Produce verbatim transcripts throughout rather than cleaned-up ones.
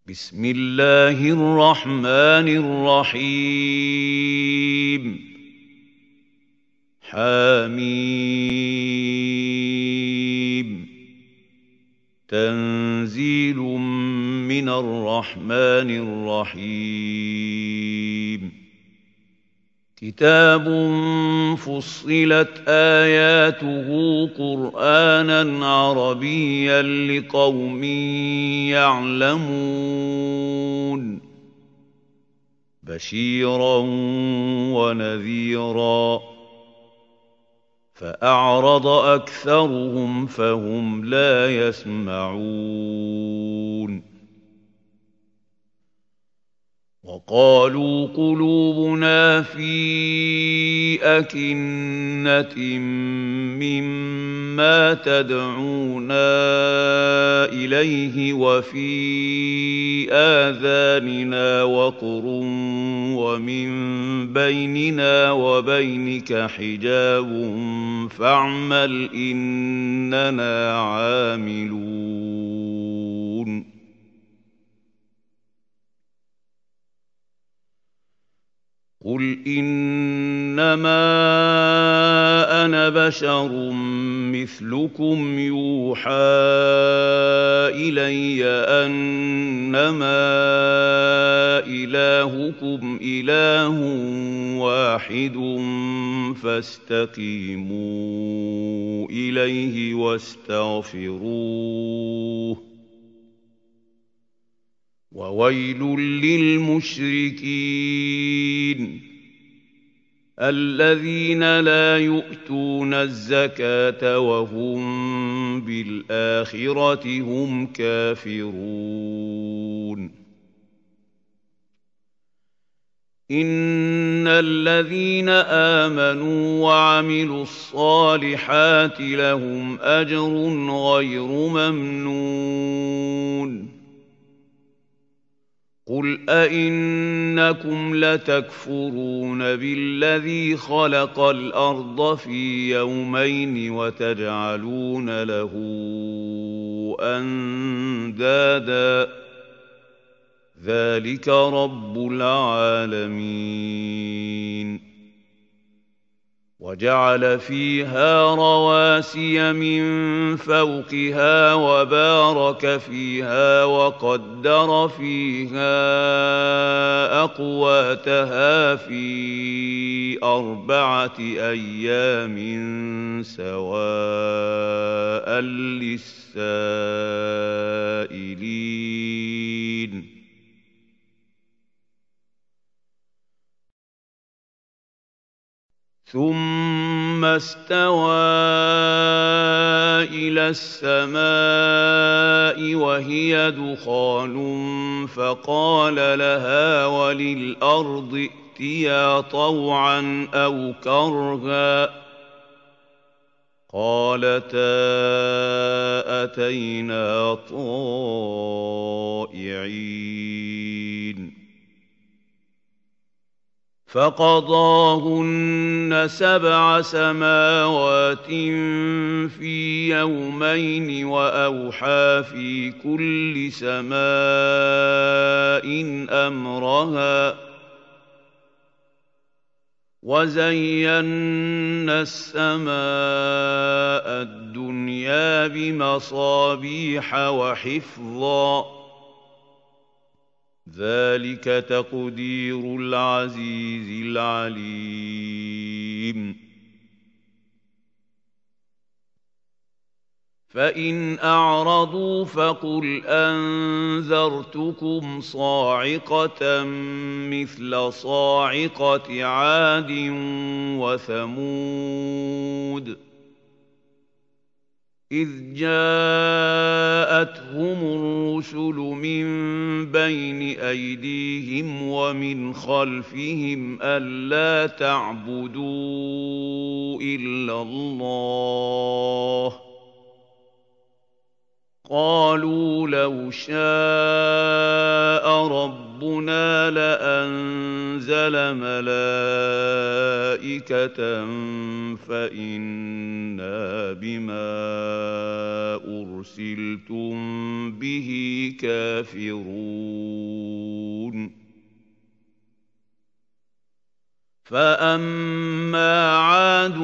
بسم الله الرحمن الرحيم حميم تنزيل من الرحمن الرحيم كتاب فصلت آياته قرآنًا عربيًّا لقوم يعلمون بشيرًا ونذيرًا فأعرض أكثرهم فهم لا يسمعون وقالوا قلوبنا في أكنة مما تدعونا إليه وفي آذاننا وقر ومن بيننا وبينك حجاب فاعمل إننا عاملون قل إنما أنا بشر مثلكم يوحى إلي أنما إلهكم إله واحد فاستقيموا إليه واستغفروه وويل للمشركين الذين لا يؤتون الزكاة وهم بالآخرة هم كافرون إن الذين آمنوا وعملوا الصالحات لهم أجر غير ممنون قل أئنكم لتكفرون بالذي خلق الأرض في يومين وتجعلون له أندادا ذلك رب العالمين وجعل فيها رواسي من فوقها وبارك فيها وقدر فيها أقواتها في أربعة أيام سواء للسائلين ثم استوى إلى السماء وهي دخان فقال لها وللأرض ائتيا طوعا أو كرها قالتا أتينا طائعين فقضاهن سبع سماوات في يومين وأوحى في كل سماء أمرها وزينا السماء الدنيا بمصابيح وحفظا ذلك تقدير العزيز العليم فإن أعرضوا فقل أنذرتكم صاعقة مثل صاعقة عاد وثمود إذ جاءتهم الرسل من بين أيديهم ومن خلفهم ألا تعبدوا إلا الله قالوا لو شاء ربنا لأنزل ملائكة فإنا بما أرسلتم به كافرون ينتفرون فأما عاد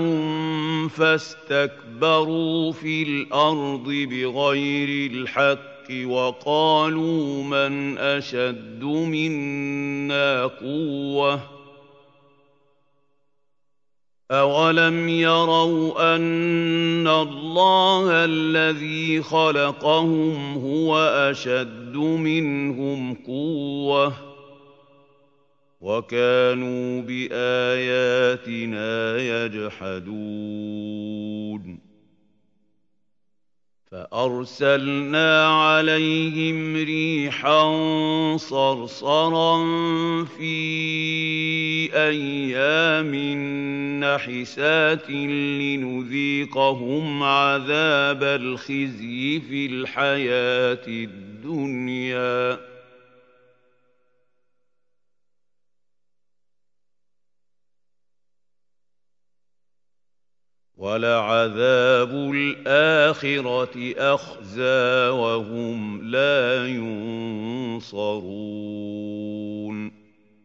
فاستكبروا في الأرض بغير الحق وقالوا من أشد منا قوة أولم يروا أن الله الذي خلقهم هو أشد منهم قوة وكانوا بآياتنا يجحدون فأرسلنا عليهم ريحا صرصرا في أيام نحسات لنذيقهم عذاب الخزي في الحياة الدنيا وَلَعَذَابُ الْآخِرَةِ أَخْزَىٰ وَهُمْ لَا يُنصَرُونَ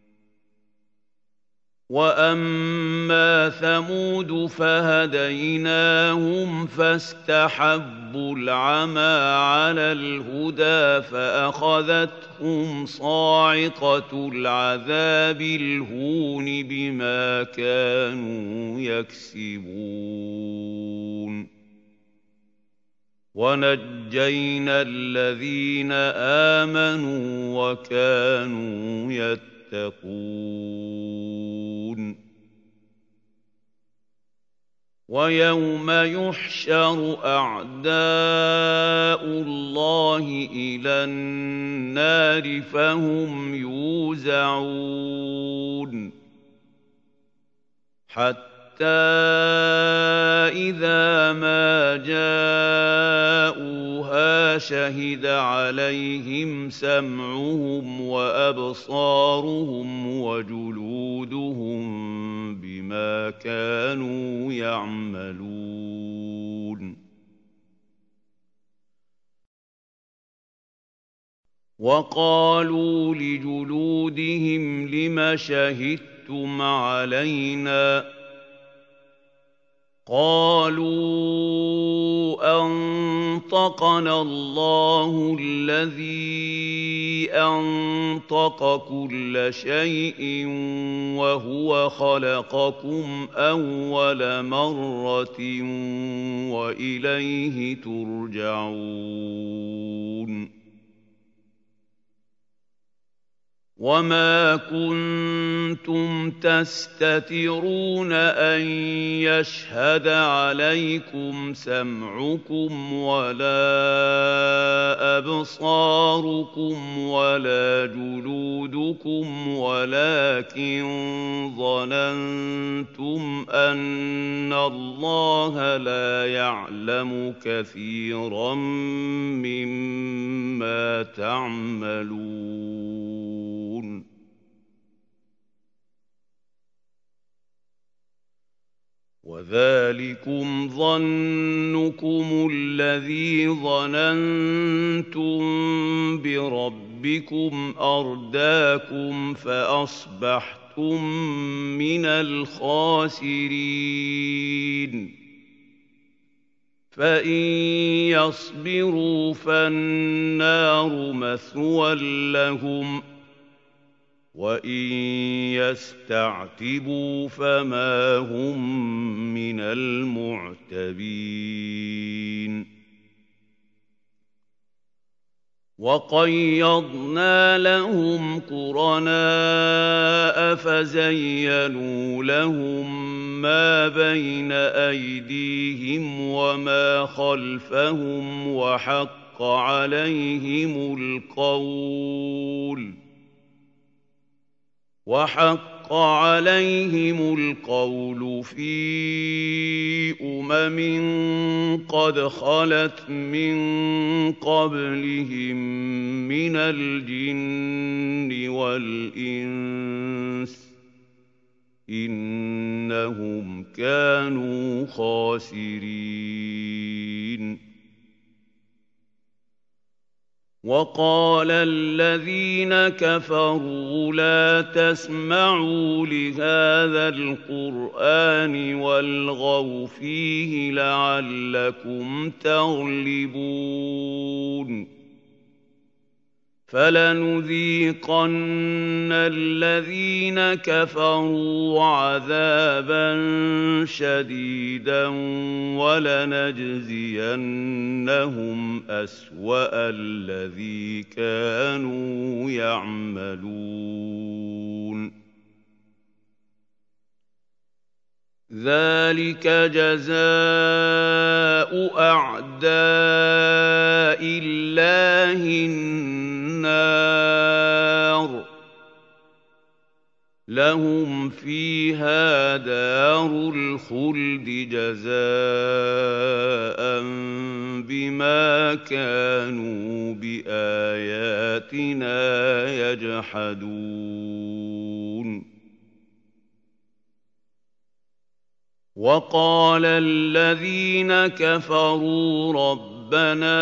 وَأَمَّا ثَمُودُ فَهَدَيْنَاهُمْ فَاسْتَحَبُّوا الْعَمَىٰ عَلَى الْهُدَىٰ فَأَخَذَتْهُمْ صَاعِقَةُ الْعَذَابِ الْهُونِ بِمَا كَانُوا يَكْسِبُونَ وَنَجَّيْنَا الَّذِينَ آمَنُوا وَكَانُوا يَتَّقُونَ وَيَوْمَ يُحْشَرُ أَعْدَاءُ اللَّهِ إِلَى النَّارِ فَهُمْ يُوزَعُونَ حَتَّىٰ إِذَا مَا جَاءُوهَا شَهِدَ عَلَيْهِمْ سَمْعُهُمْ وَأَبْصَارُهُمْ وَجُلُودُهُم بِمَا كَانُوا يَعْمَلُونَ وَقَالُوا لِجُلُودِهِمْ لِمَ شَهِدتُّمْ عَلَيْنَا قَالُوا أَنطَقَنَا اللَّهُ الَّذِي أَنطَقَ كُلَّ شَيْءٍ وَهُوَ خَلَقَكُمْ أَوَّلَ مَرَّةٍ وَإِلَيْهِ تُرْجَعُونَ وَمَا كُنتُمْ تَسْتَتِرُونَ أَن يَشْهَدَ عَلَيْكُمْ سَمْعُكُمْ وَلَا أَبْصَارُكُمْ وَلَا جُلُودُكُمْ وَلَٰكِن ظَنَنتُمْ أَنَّ اللَّهَ لَا يَعْلَمُ كَثِيرًا مِّمَّا تَعْمَلُونَ وَذَٰلِكُمْ ظَنُّكُمُ الَّذِي ظَنَنتُم بِرَبِّكُمْ أَرْدَاكُمْ فَأَصْبَحْتُم مِّنَ الْخَاسِرِينَ فَإِن يَصْبِرُوا فَالنَّارُ مَثْوًى لَّهُمْ وَإِن يَسْتَعْتِبُوا فَمَا هُم مِّنَ الْمُعْتَبِينَ وَقَيَّضْنَا لَهُمْ قُرَنَاءَ فَزَيَّنُوا لَهُم مَّا بَيْنَ أَيْدِيهِمْ وَمَا خَلْفَهُمْ وَحَقَّ عَلَيْهِمُ الْقَوْلُ وَحَقَّ عَلَيْهِمُ الْقَوْلُ فِي أُمَمٍ قَدْ خَلَتْ مِن قَبْلِهِم مِّنَ الْجِنِّ وَالْإِنسِ ۖ إِنَّهُمْ كَانُوا خَاسِرِينَ وقال الذين كفروا لا تسمعوا لهذا القرآن والغوا فيه لعلكم تغلبون فلنذيقن الذين كفروا عذابا شديدا ولنجزينهم أسوأ الذي كانوا يعملون ذلك جزاء أعداء الله النار لهم فيها دار الخلد جزاء بما كانوا بآياتنا يجحدون وقال الذين كفروا ربنا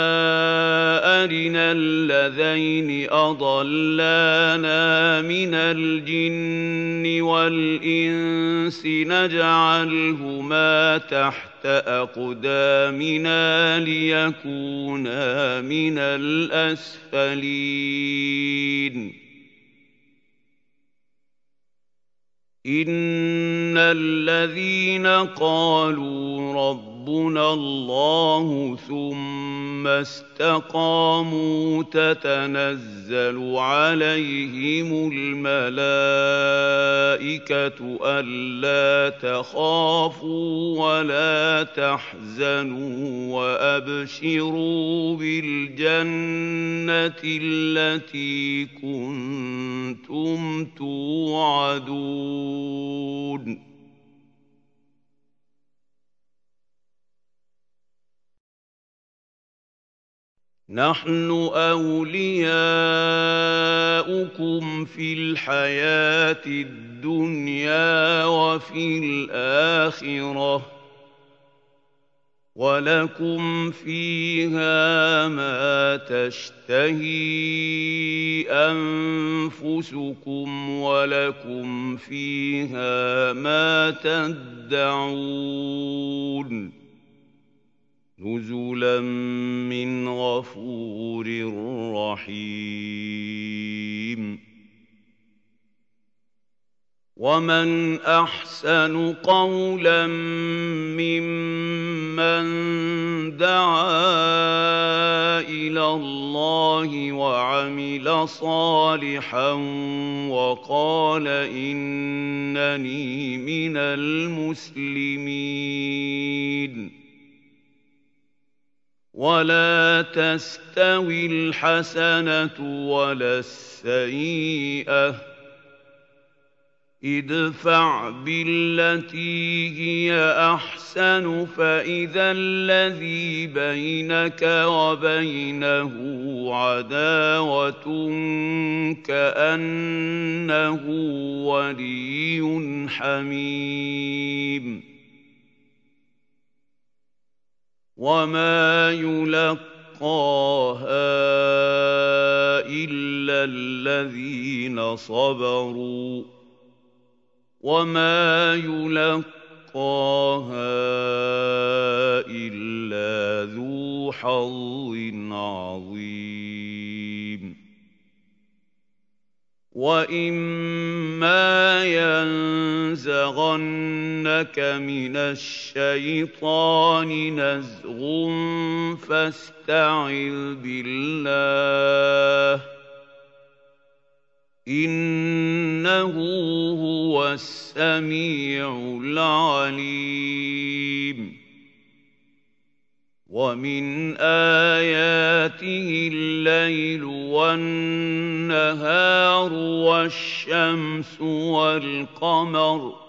أرنا الذين أضلانا من الجن والإنس نجعلهما تحت أقدامنا ليكونا من الأسفلين إن الذين قالوا ربنا الله ثم استقاموا تتنزل عليهم الملائكة ألا تخافوا ولا تحزنوا وأبشروا بالجنة التي كنتم توعدون نحن أولياؤكم في الحياة الدنيا وفي الآخرة ولكم فيها ما تشتهي أنفسكم ولكم فيها ما تدعون نزلا من غفور رحيم ومن أحسن قولا ممن دعا إلى الله وعمل صالحا وقال إنني من المسلمين ولا تستوي الحسنة ولا السيئة ادفع بالتي هي أحسن فإذا الذي بينك وبينه عداوة كأنه ولي حميم وما يلقاها إلا الذين صبروا وما يلقاها إلا ذو حظ عظيم وإما ينزغنك من الشيطان نزغ فاستعذ بالله إنه هو السميع العليم ومن آياته الليل والنهار والشمس والقمر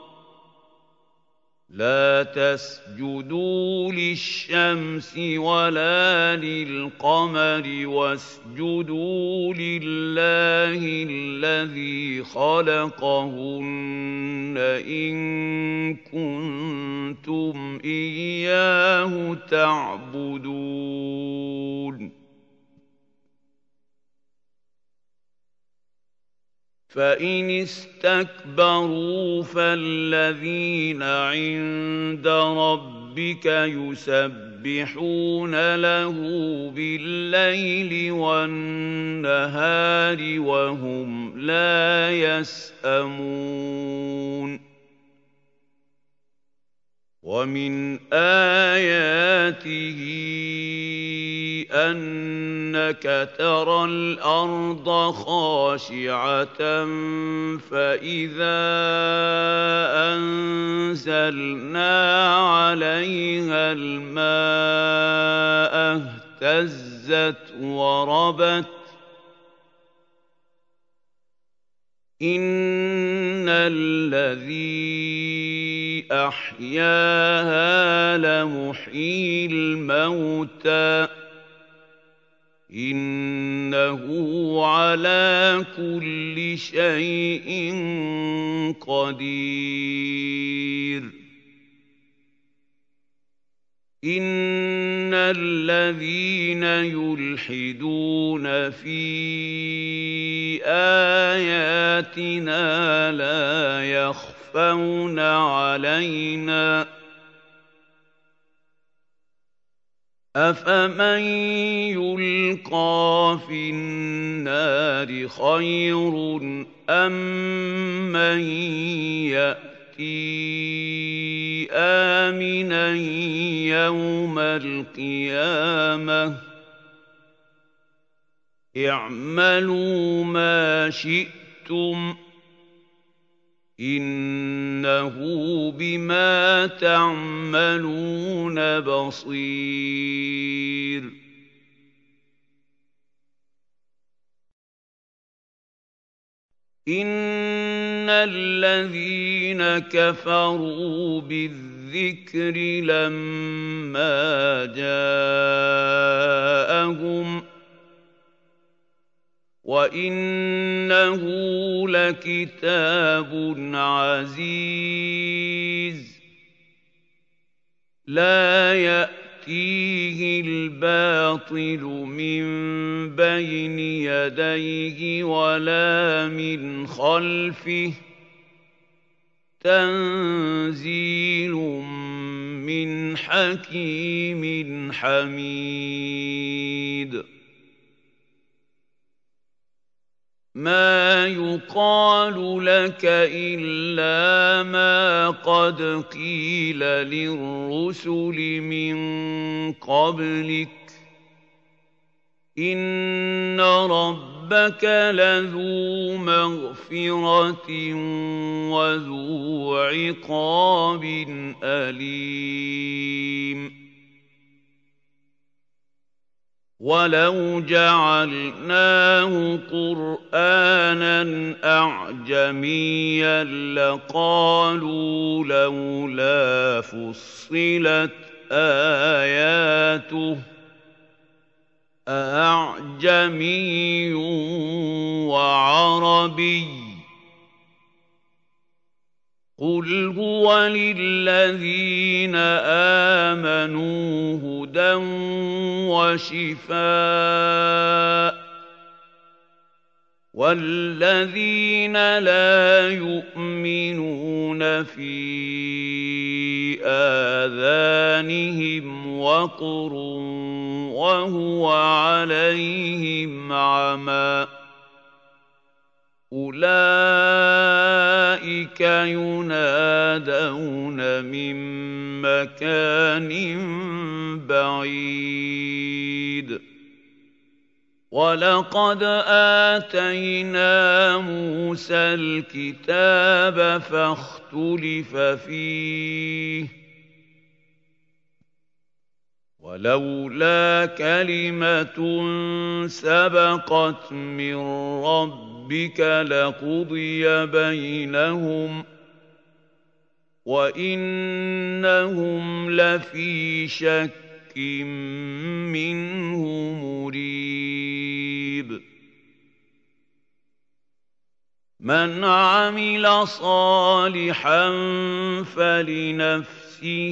لا تسجدوا للشمس ولا للقمر واسجدوا لله الذي خلقهن إن كنتم إياه تعبدون فإن استكبروا فالذين عند ربك يسبحون له بالليل والنهار وهم لا يسأمون ومن آياته أنك ترى الأرض خاشعة فإذا أنزلنا عليها الماء اهتزت وربت إن الذي أحياها لمحيي الموتى إنه على كل شيء قدير إن الذين يلحدون في آياتنا لا يخفون علينا أفمن يلقى في النار خير أم من يأتي آمنا يوم القيامة اعملوا ما شئتم إنه بما تعملون بصير إن الذين كفروا بالذكر لما جاءهم وإنه لكتاب عزيز لا يأتيه الباطل من بين يديه ولا من خلفه تنزيل من حكيم حميد ما يقال لك إلا ما قد قيل للرسل من قبلك إن ربك لذو مغفرة وذو عقاب أليم ولو جعلناه قرآنا أعجميا لقالوا لولا فصلت آياته أأعجمي وعربي قل هو للذين آمنوا هدى وشفاء والذين لا يؤمنون في آذانهم وقر وهو عليهم عمى أولئك ينادون من مكان بعيد ولقد آتينا موسى الكتاب فاختلف فيه ولولا كلمة سبقت من ربك لقضي بينهم وإنهم لفي شك منه مريب من عمل صالحا فلنفسه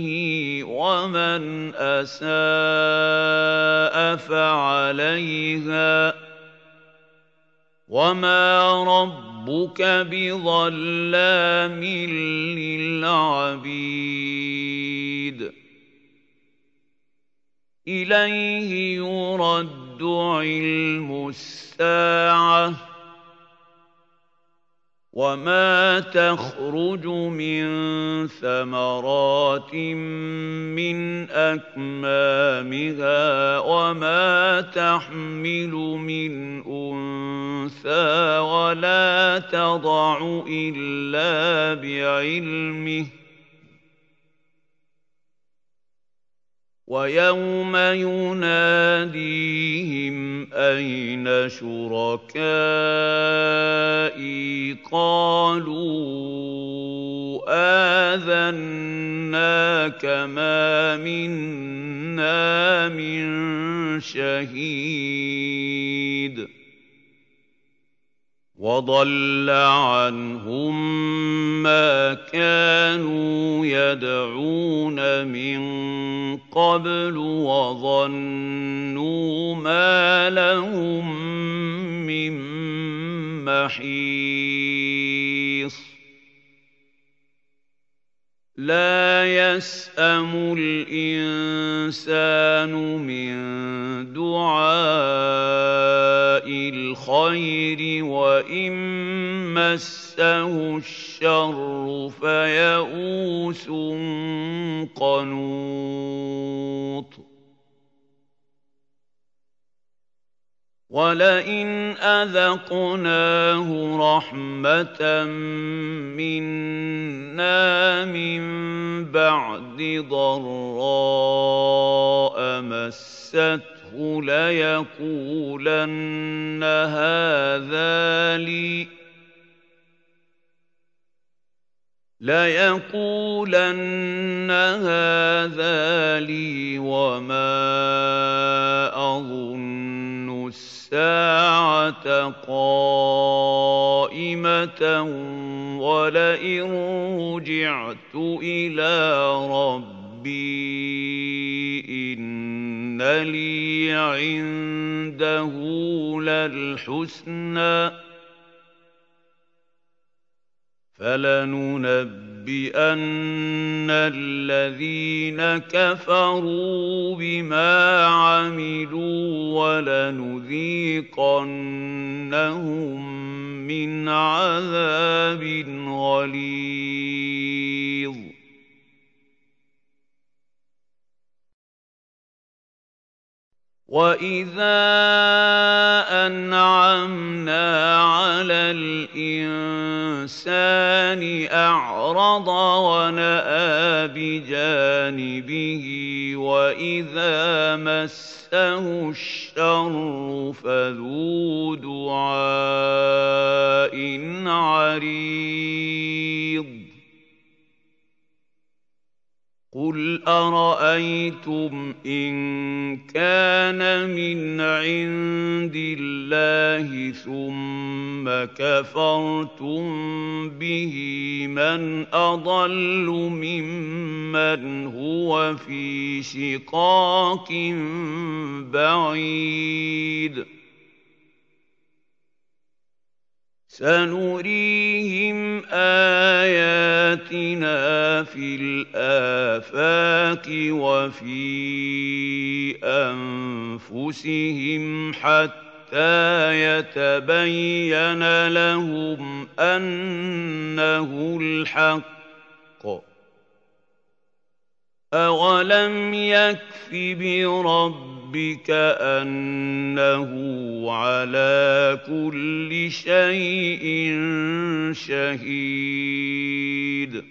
ومن أساء فعليها وَمَا رَبُّكَ بِظَلَّامٍ لِّلْعَبِيدِ إِلَيْهِ يُرَدُّ عِلْمُ السَّاعَةِ وَمَا تَخْرُجُ مِن ثَمَرَاتٍ مِّنْ أَكْمَامِهَا وَمَا تَحْمِلُ مِنْ أُنثَىٰ وَلَا تَضَعُ إِلَّا بِعِلْمِهِ ۚ وَيَوْمَ يُنَادِيهِمْ أَيْنَ شُرَكَائِي قَالُوا آذَنَّاكَ مَا مِنَّا مِن شَهِيدٍ وَضَلَّ عَنْهُم مَّا كَانُوا يَدْعُونَ مِن قَبْلُ وَظَنُّوا مَا لَهُم مِّن مَّحِيصٍ لَا يَسْأَمُ الْإِنسَانُ مِن دُعَاءِ الْخَيْرِ وَإِن مَّسَّهُ الشَّرُّ فَيَئُوسٌ قَنُوطٌ وَلَئِنْ أَذَقْنَاهُ رَحْمَةً مِّنَّا مِن بَعْدِ ضَرَّاءَ مَسَّتْهُ لَيَقُولَنَّ هَٰذَا لِي لَيَقُولَنَّ هَٰذَا لِي وَمَا أَظُنُّ السَّاعَةَ قَائِمَةً وَلَئِن رُّجِعْتُ إِلَىٰ رَبِّي إِنَّ لِي عِندَهُ لَلْحُسْنَىٰ ۚ فَلَنُنَبِّئَنَّ الَّذِينَ كَفَرُوا بِمَا عَمِلُوا وَلَنُذِيقَنَّهُم مِّنْ عَذَابٍ غَلِيظٍ وَإِذَا أَنْعَمْنَا عَلَى الْإِنسَانِ أَعْرَضَ وَنَأَىٰ بِجَانِبِهِ وَإِذَا مَسَّهُ الشَّرُّ فَذُو دُعَاءٍ عَرِيضٍ قُلْ أَرَأَيْتُمْ إِن كَانَ مِنْ عِندِ اللَّهِ ثُمَّ كَفَرْتُم بِهِ مَنْ أَضَلُّ مِمَّنْ هُوَ فِي شِقَاقٍ بَعِيدٍ سَنُرِيهِمْ آيَاتِنَا فِي الْآفَاقِ وَفِي أَنفُسِهِمْ حَتَّىٰ يَتَبَيَّنَ لَهُمْ أَنَّهُ الْحَقُّ ۗ أَوَلَمْ يَكْفِ بِرَبِّكَ أَنَّهُ عَلَىٰ كُلِّ شَيْءٍ شَهِيدٌ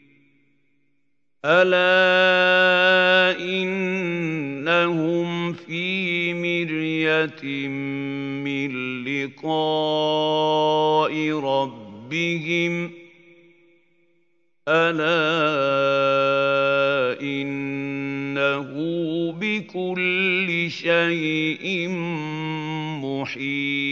أَلَا إِنَّهُمْ فِي مِرْيَةٍ مِّن لِّقَاءِ رَبِّهِمْ أَلَا إِنَّهُ بِكُلِّ شَيْءٍ مُّحِيطٌ